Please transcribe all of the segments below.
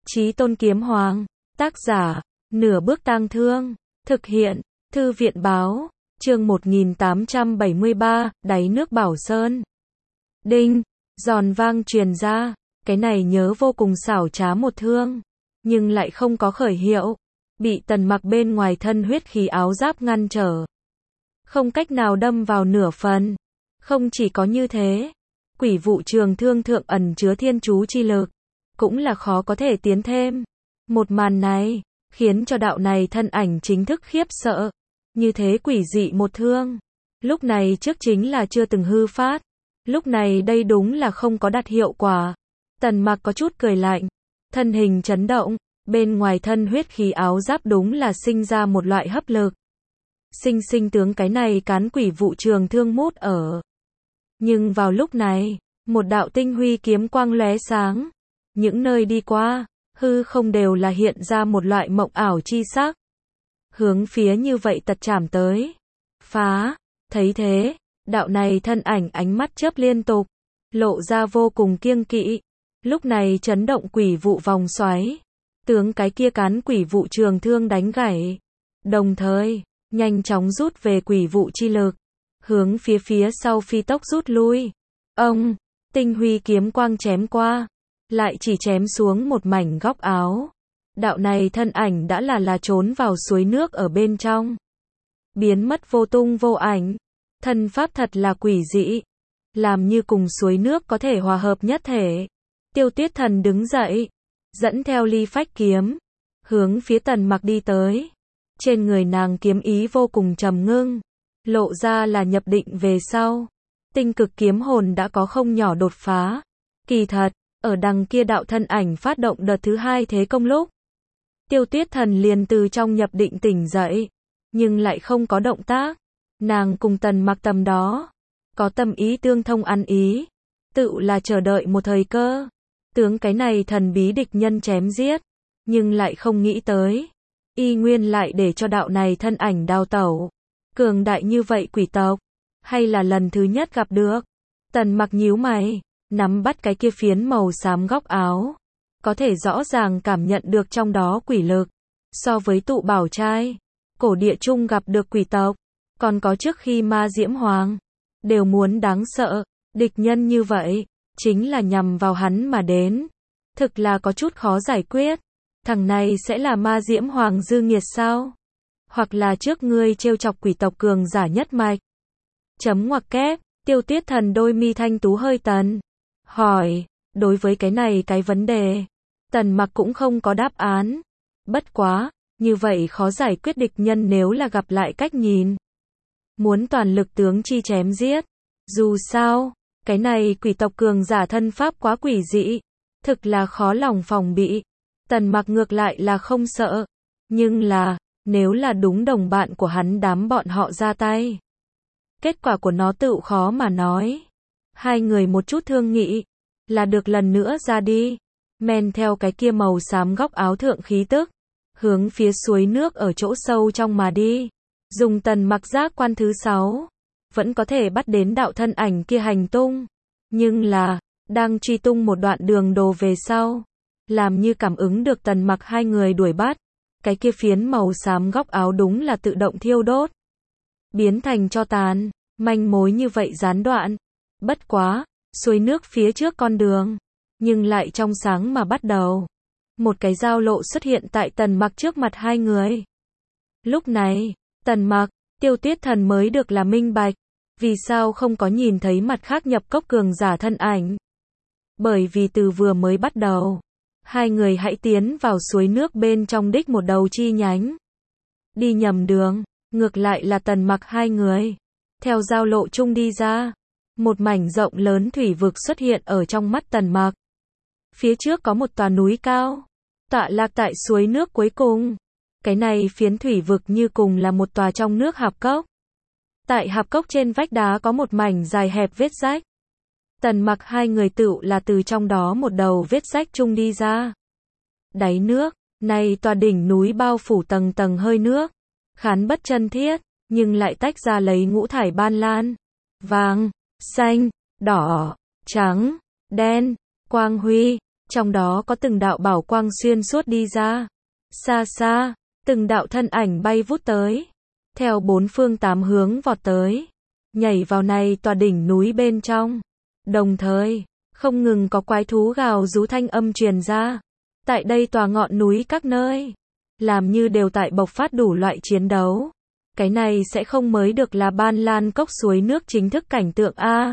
Chí Tôn Kiếm Hoàng, tác giả, Nửa Bước Tang Thương, thực hiện, Thư viện báo, chương 1873, đáy nước Bảo Sơn. Đinh, giòn vang truyền ra, cái này nhớ vô cùng xảo trá một thương, nhưng lại không có khởi hiệu, bị Tần Mặc bên ngoài thân huyết khí áo giáp ngăn trở. Không cách nào đâm vào nửa phần. Không chỉ có như thế, quỷ vụ trường thương thượng ẩn chứa thiên chú chi lực, cũng là khó có thể tiến thêm. Một màn này, khiến cho đạo này thân ảnh chính thức khiếp sợ. Như thế quỷ dị một thương. Lúc này trước chính là chưa từng hư phát. Lúc này đây đúng là không có đạt hiệu quả. Tần Mặc có chút cười lạnh. Thân hình chấn động, bên ngoài thân huyết khí áo giáp đúng là sinh ra một loại hấp lực. Sinh sinh tướng cái này cán quỷ vụ trường thương mút ở. Nhưng vào lúc này, một đạo tinh huy kiếm quang lóe sáng. Những nơi đi qua, hư không đều là hiện ra một loại mộng ảo chi sắc. Hướng phía như vậy tật chạm tới. Phá, thấy thế, đạo này thân ảnh ánh mắt chớp liên tục, lộ ra vô cùng kiêng kỵ. Lúc này chấn động quỷ vụ vòng xoáy, tướng cái kia cán quỷ vụ trường thương đánh gãy. Đồng thời, nhanh chóng rút về quỷ vụ chi lực, hướng phía sau phi tốc rút lui. Ông, tinh huy kiếm quang chém qua, lại chỉ chém xuống một mảnh góc áo. Đạo này thân ảnh đã là trốn vào suối nước ở bên trong, biến mất vô tung vô ảnh. Thân pháp thật là quỷ dị, làm như cùng suối nước có thể hòa hợp nhất thể. Tiêu Tuyết Thần đứng dậy, dẫn theo ly phách kiếm, hướng phía Tần Mặc đi tới. Trên người nàng kiếm ý vô cùng trầm ngưng, lộ ra là nhập định về sau. Tinh cực kiếm hồn đã có không nhỏ đột phá. Kỳ thật, ở đằng kia đạo thân ảnh phát động đợt thứ hai thế công lúc, Tiêu Tuyết Thần liền từ trong nhập định tỉnh dậy, nhưng lại không có động tác. Nàng cùng Tần Mặc tầm đó, có tâm ý tương thông ăn ý, tự là chờ đợi một thời cơ, tướng cái này thần bí địch nhân chém giết, nhưng lại không nghĩ tới, y nguyên lại để cho đạo này thân ảnh đào tẩu. Cường đại như vậy quỷ tộc, hay là lần thứ nhất gặp được. Tần Mặc nhíu mày, nắm bắt cái kia phiến màu xám góc áo, có thể rõ ràng cảm nhận được trong đó quỷ lực. So với tụ bảo trai, cổ địa trung gặp được quỷ tộc, còn có trước khi ma diễm hoàng, đều muốn đáng sợ. Địch nhân như vậy, chính là nhằm vào hắn mà đến. Thực là có chút khó giải quyết. Thằng này sẽ là ma diễm hoàng dư nghiệt sao? Hoặc là trước ngươi trêu chọc quỷ tộc cường giả nhất mạch. Chấm ngoặc kép, Tiêu Tuyết Thần đôi mi thanh tú hơi tần. Hỏi, đối với cái này cái vấn đề, Tần Mặc cũng không có đáp án. Bất quá, như vậy khó giải quyết địch nhân nếu là gặp lại cách nhìn. Muốn toàn lực tướng chi chém giết. Dù sao, cái này quỷ tộc cường giả thân pháp quá quỷ dị, thực là khó lòng phòng bị. Tần Mặc ngược lại là không sợ. Nhưng là, nếu là đúng đồng bạn của hắn đám bọn họ ra tay, kết quả của nó tự khó mà nói. Hai người một chút thương nghị, là được lần nữa ra đi. Men theo cái kia màu xám góc áo thượng khí tức, hướng phía suối nước ở chỗ sâu trong mà đi. Dùng Tần Mặc giác quan thứ 6, vẫn có thể bắt đến đạo thân ảnh kia hành tung. Nhưng là, đang truy tung một đoạn đường đồ về sau, làm như cảm ứng được Tần Mặc hai người đuổi bắt. Cái kia phiến màu xám góc áo đúng là tự động thiêu đốt, biến thành tro tàn, manh mối như vậy gián đoạn. Bất quá, suối nước phía trước con đường, nhưng lại trong sáng mà bắt đầu. Một cái giao lộ xuất hiện tại Tần Mặc trước mặt hai người. Lúc này, Tần Mặc, Tiêu Tuyết Thần mới được là minh bạch, vì sao không có nhìn thấy mặt khác nhập cốc cường giả thân ảnh. Bởi vì từ vừa mới bắt đầu, hai người hãy tiến vào suối nước bên trong đích một đầu chi nhánh. Đi nhầm đường, ngược lại là Tần Mặc hai người. Theo giao lộ chung đi ra, một mảnh rộng lớn thủy vực xuất hiện ở trong mắt Tần Mặc. Phía trước có một tòa núi cao, tọa lạc tại suối nước cuối cùng. Cái này phiến thủy vực như cùng là một tòa trong nước hạp cốc. Tại hạp cốc trên vách đá có một mảnh dài hẹp vết rách. Tần Mặc hai người tự là từ trong đó một đầu vết rách chung đi ra. Đáy nước, này tòa đỉnh núi bao phủ tầng tầng hơi nước, khán bất chân thiết, nhưng lại tách ra lấy ngũ thải ban lan, vàng, xanh, đỏ, trắng, đen, quang huy, Trong đó có từng đạo bảo quang xuyên suốt đi ra. Xa xa, từng đạo thân ảnh bay vút tới. Theo bốn phương tám hướng vọt tới. Nhảy vào này tòa đỉnh núi bên trong. Đồng thời, không ngừng có quái thú gào rú thanh âm truyền ra. Tại đây tòa ngọn núi các nơi. Làm như đều tại bộc phát đủ loại chiến đấu. Cái này sẽ không mới được là Ban Lan cốc suối nước chính thức cảnh tượng a.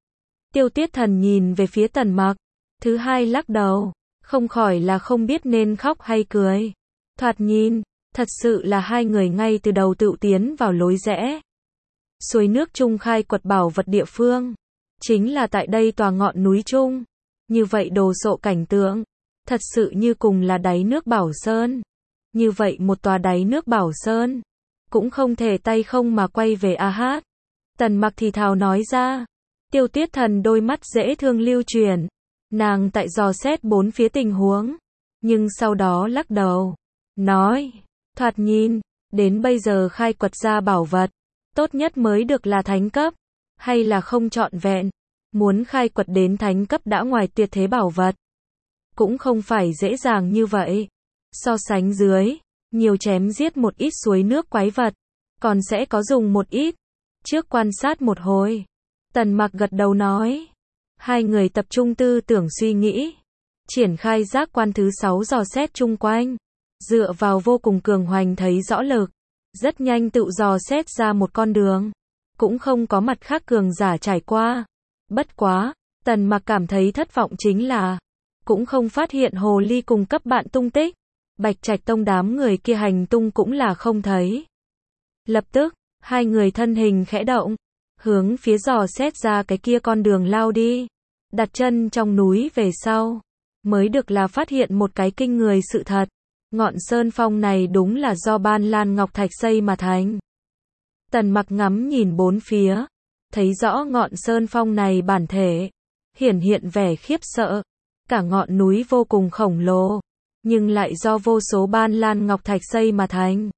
Tiêu Tiết Thần nhìn về phía Tần Mặc. Thứ hai lắc đầu. Không khỏi là không biết nên khóc hay cười. Thoạt nhìn, thật sự là hai người ngay từ đầu tự tiến vào lối rẽ. Suối nước chung khai quật bảo vật địa phương. Chính là tại đây tòa ngọn núi chung. Như vậy đồ sộ cảnh tượng. Thật sự như cùng là đáy nước Bảo Sơn. Như vậy một tòa đáy nước Bảo Sơn. Cũng không thể tay không mà quay về a hát. Tần Mặc thì thào nói ra. Tiêu Tiết Thần đôi mắt dễ thương lưu chuyển. Nàng tại dò xét bốn phía tình huống. Nhưng sau đó lắc đầu. Nói. Thoạt nhìn. Đến bây giờ khai quật ra bảo vật. Tốt nhất mới được là thánh cấp. Hay là không trọn vẹn. Muốn khai quật đến thánh cấp đã ngoài tuyệt thế bảo vật. Cũng không phải dễ dàng như vậy. So sánh dưới. Nhiều chém giết một ít suối nước quái vật. Còn sẽ có dùng một ít. Trước quan sát một hồi. Tần Mặc gật đầu nói. Hai người tập trung tư tưởng suy nghĩ. Triển khai giác quan thứ 6 dò xét chung quanh. Dựa vào vô cùng cường hoành thấy rõ lực. Rất nhanh tự dò xét ra một con đường. Cũng không có mặt khác cường giả trải qua. Bất quá, Tần Mặc cảm thấy thất vọng chính là. Cũng không phát hiện hồ ly cùng cấp bạn tung tích. Bạch Trạch Tông đám người kia hành tung cũng là không thấy. Lập tức, hai người thân hình khẽ động. Hướng phía dò xét ra cái kia con đường lao đi. Đặt chân trong núi về sau. Mới được là phát hiện một cái kinh người sự thật. Ngọn sơn phong này đúng là do Ban Lan Ngọc Thạch xây mà thành. Tần Mặc ngắm nhìn bốn phía. Thấy rõ ngọn sơn phong này bản thể. Hiển hiện vẻ khiếp sợ. Cả ngọn núi vô cùng khổng lồ. Nhưng lại do vô số Ban Lan Ngọc Thạch xây mà thành.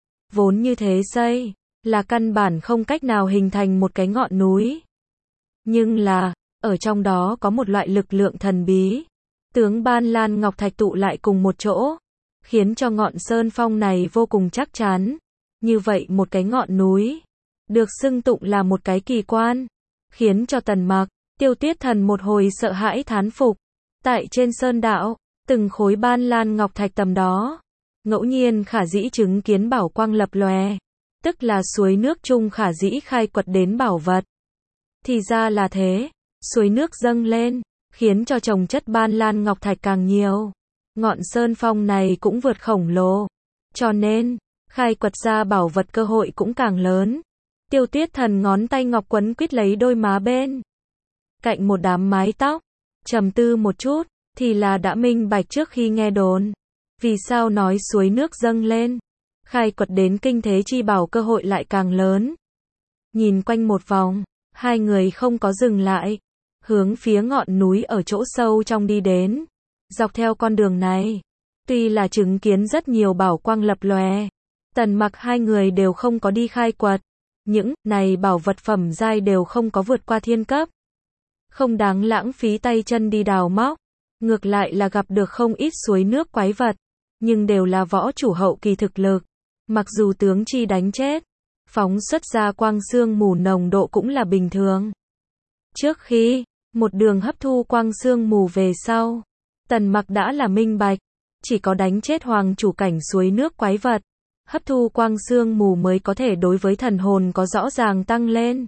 Vốn như thế xây. Là căn bản không cách nào hình thành một cái ngọn núi. Nhưng là, ở trong đó có một loại lực lượng thần bí. Tướng Ban Lan Ngọc Thạch tụ lại cùng một chỗ. Khiến cho ngọn sơn phong này vô cùng chắc chắn. Như vậy một cái ngọn núi. Được xưng tụng là một cái kỳ quan. Khiến cho Tần Mặc, Tiêu Tiết Thần một hồi sợ hãi thán phục. Tại trên sơn đạo, từng khối Ban Lan Ngọc Thạch tầm đó. Ngẫu nhiên khả dĩ chứng kiến bảo quang lập lòe. Tức là suối nước chung khả dĩ khai quật đến bảo vật. Thì ra là thế. Suối nước dâng lên. Khiến cho trồng chất Ban Lan Ngọc Thạch càng nhiều. Ngọn sơn phong này cũng vượt khổng lồ. Cho nên, khai quật ra bảo vật cơ hội cũng càng lớn. Tiêu Tiết Thần ngón tay ngọc quấn quýt lấy đôi má bên cạnh một đám mái tóc. Trầm tư một chút, thì là đã minh bạch trước khi nghe đồn. Vì sao nói suối nước dâng lên. Khai quật đến kinh thế chi bảo cơ hội lại càng lớn. Nhìn quanh một vòng, hai người không có dừng lại. Hướng phía ngọn núi ở chỗ sâu trong đi đến. Dọc theo con đường này, tuy là chứng kiến rất nhiều bảo quang lập lòe, Tần Mặc hai người đều không có đi khai quật. Những này bảo vật phẩm giai đều không có vượt qua thiên cấp. Không đáng lãng phí tay chân đi đào móc. Ngược lại là gặp được không ít suối nước quái vật. Nhưng đều là võ chủ hậu kỳ thực lực. Mặc dù tướng chi đánh chết, phóng xuất ra quang sương mù nồng độ cũng là bình thường. Trước khi, một đường hấp thu quang sương mù về sau, Tần Mặc đã là minh bạch. Chỉ có đánh chết hoàng chủ cảnh suối nước quái vật. Hấp thu quang sương mù mới có thể đối với thần hồn có rõ ràng tăng lên.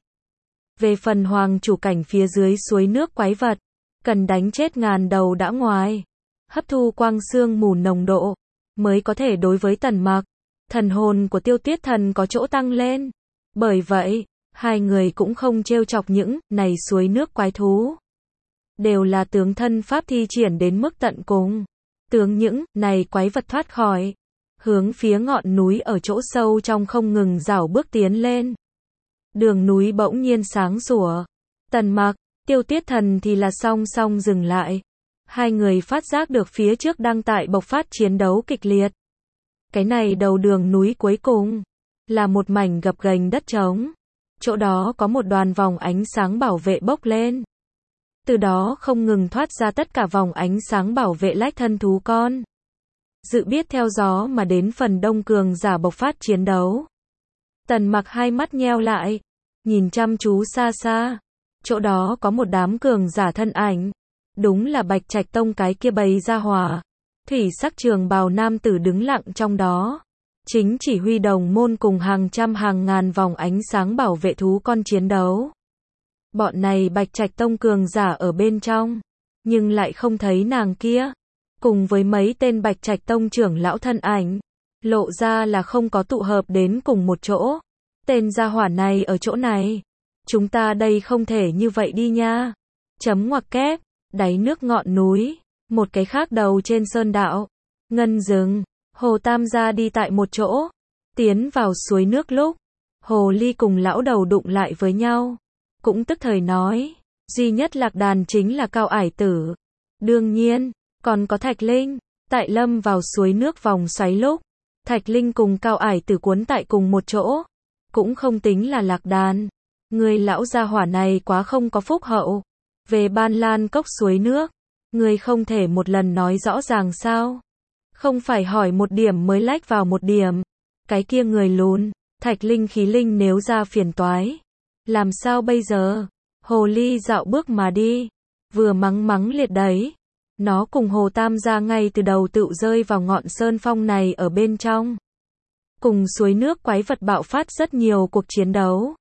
Về phần hoàng chủ cảnh phía dưới suối nước quái vật, cần đánh chết ngàn đầu đã ngoài. Hấp thu quang sương mù nồng độ, mới có thể đối với Tần Mặc, thần hồn của Tiêu Tiết Thần có chỗ tăng lên. Bởi vậy, hai người cũng không trêu chọc những này suối nước quái thú. Đều là tướng thân pháp thi triển đến mức tận cùng. Tướng những này quái vật thoát khỏi. Hướng phía ngọn núi ở chỗ sâu trong không ngừng rảo bước tiến lên. Đường núi bỗng nhiên sáng sủa. Tần Mặc, Tiêu Tiết Thần thì là song song dừng lại. Hai người phát giác được phía trước đang tại bộc phát chiến đấu kịch liệt. Cái này đầu đường núi cuối cùng là một mảnh gập ghềnh đất trống. Chỗ đó có một đoàn vòng ánh sáng bảo vệ bốc lên. từ đó không ngừng thoát ra tất cả vòng ánh sáng bảo vệ lách thân thú con. Dự biết theo gió mà đến phần đông cường giả bộc phát chiến đấu. Tần Mặc hai mắt nheo lại, nhìn chăm chú xa xa. Chỗ đó có một đám cường giả thân ảnh. Đúng là Bạch Trạch Tông cái kia bầy ra hỏa. Thủy sắc trường bào nam tử đứng lặng trong đó. Chính chỉ huy đồng môn cùng hàng trăm hàng ngàn vòng ánh sáng bảo vệ thú con chiến đấu. Bọn này Bạch Trạch Tông cường giả ở bên trong. Nhưng lại không thấy nàng kia. Cùng với mấy tên Bạch Trạch Tông trưởng lão thân ảnh. Lộ ra là không có tụ hợp đến cùng một chỗ. Tên gia hỏa này ở chỗ này. Chúng ta đây không thể như vậy đi nha. Chấm ngoặc kép. Đáy nước ngọn núi. Một cái khác đầu trên sơn đạo. Ngân rừng. Hồ Tam gia đi tại một chỗ. Tiến vào suối nước lúc. Hồ Ly cùng lão đầu đụng lại với nhau. Cũng tức thời nói. Duy nhất lạc đàn chính là Cao Ải Tử. Đương nhiên. Còn có Thạch Linh. Tại lâm vào suối nước vòng xoáy lúc. Thạch Linh cùng Cao Ải Tử cuốn tại cùng một chỗ. Cũng không tính là lạc đàn. Người lão gia hỏa này quá không có phúc hậu. Về Ban Lan cốc suối nước. Người không thể một lần nói rõ ràng sao? Không phải hỏi một điểm mới lách vào một điểm. Cái kia người lùn. Thạch Linh khí linh nếu ra phiền toái. Làm sao bây giờ? Hồ Ly dạo bước mà đi. Vừa mắng mắng liệt đấy. Nó cùng Hồ Tam gia ngay từ đầu tự rơi vào ngọn sơn phong này ở bên trong. Cùng suối nước quái vật bạo phát rất nhiều cuộc chiến đấu.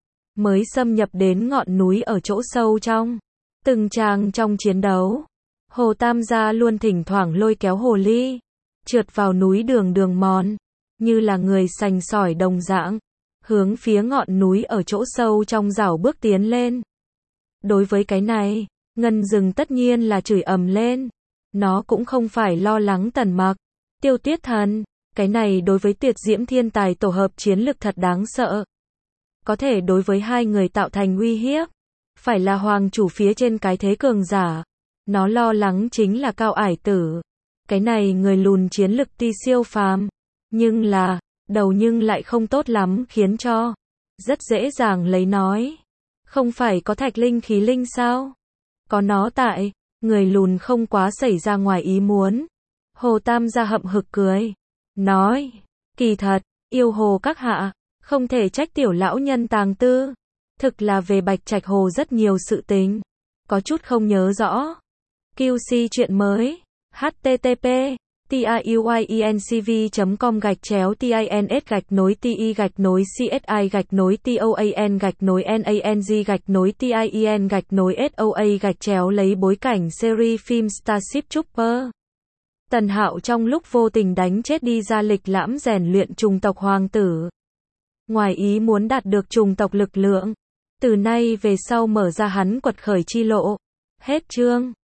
Mới xâm nhập đến ngọn núi ở chỗ sâu trong. Từng tràng trong chiến đấu. Hồ Tam gia luôn thỉnh thoảng lôi kéo Hồ Ly. Trượt vào núi đường mòn. Như là người sành sỏi đồng dạng. Hướng phía ngọn núi ở chỗ sâu trong rảo bước tiến lên. Đối với cái này, Ngân rừng tất nhiên là chửi ầm lên. Nó cũng không phải lo lắng Tần Mặc. Tiêu Tuyết Thần. Cái này đối với tuyệt diễm thiên tài tổ hợp chiến lực thật đáng sợ. Có thể đối với hai người tạo thành uy hiếp. Phải là hoàng chủ phía trên cái thế cường giả. Nó lo lắng chính là Cao Ải Tử. Cái này người lùn chiến lực ti siêu phàm. Nhưng là, đầu nhưng lại không tốt lắm khiến cho. Rất dễ dàng lấy nói. Không phải có Thạch Linh khí linh sao? Có nó tại, người lùn không quá xảy ra ngoài ý muốn. Hồ Tam gia hậm hực cười. Nói, kỳ thật, yêu hồ các hạ, không thể trách tiểu lão nhân tàng tư. Thực là về Bạch Trạch Hồ rất nhiều sự tình. Có chút không nhớ rõ. QC chuyện mới. http tiuyenCV.com/TINS-nối-TI-NANG-NOI-TIEN-TIEN-SOA lấy bối cảnh series phim Starship Trooper. Tần Hạo trong lúc vô tình đánh chết đi ra lịch lãm rèn luyện chủng tộc hoàng tử. Ngoài ý muốn đạt được chủng tộc lực lượng. Từ nay về sau mở ra hắn quật khởi chi lộ. Hết chương.